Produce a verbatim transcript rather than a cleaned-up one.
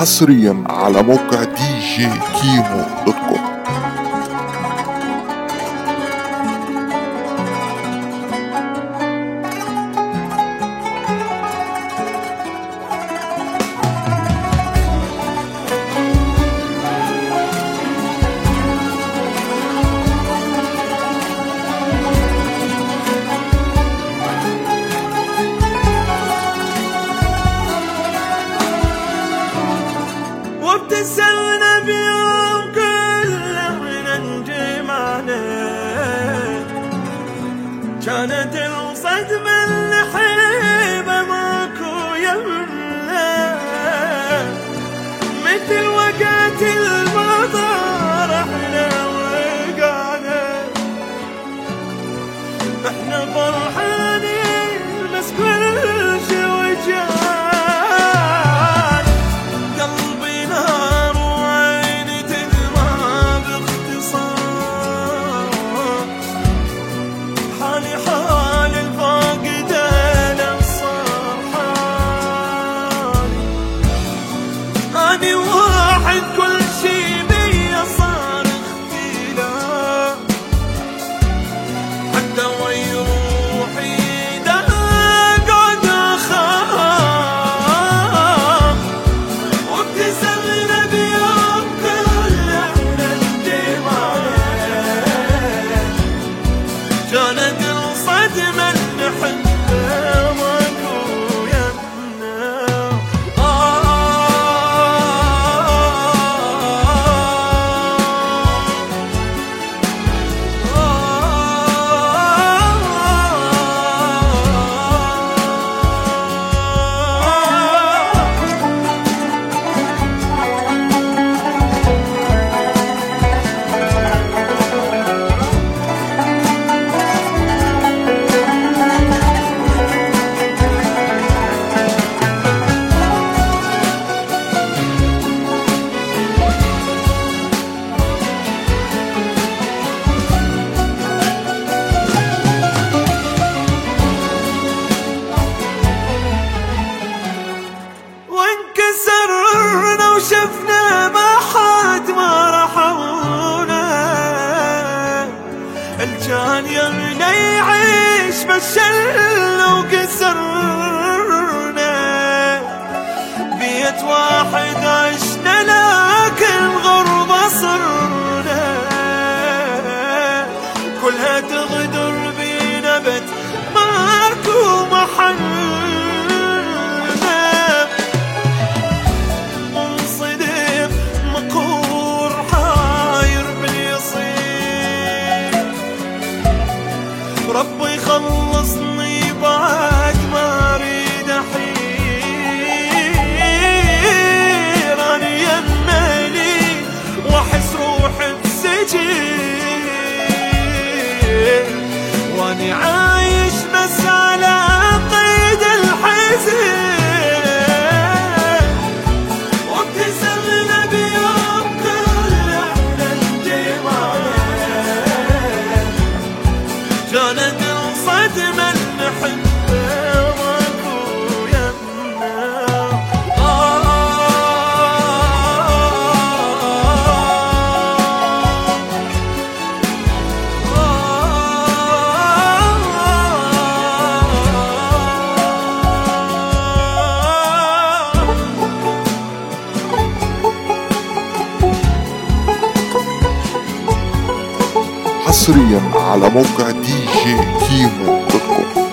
حصريا على موقع دي جي كيمو دوت كوم. وابتسمنا بيوم كله من انجمعنا، كانت الصدمة الحليبة ماكو يمنا، مثل وقت المطر احنا وقعنا، احنا فرحانين بس كل شي وجعنا. أني واحد كل شي بيا صار اختلاف، حتى وين روحي دا قعد أخاف. وابتسمنا بيوم كله ندمع، كانت الصدمة اللي نحبها ماكو يمنا. شفنا ما حد ما رحمونا، الجان يمنا يعيش بشلنا وكسرنا، بيت واحد عشنا لكن غربة صرنا، كلها تغدر بينا بت ماركو محل. ربي يخلصني بعد ما اريد احير، اني يمالي واحس روحي بسجين، واني عايش بس على قيد الحزن. وابتسمنا بيوم كله ندمع، كانت الصدمة اللي نحبها ماكو يمنا. حصريا على موقع دي جي كيمو دوت كوم.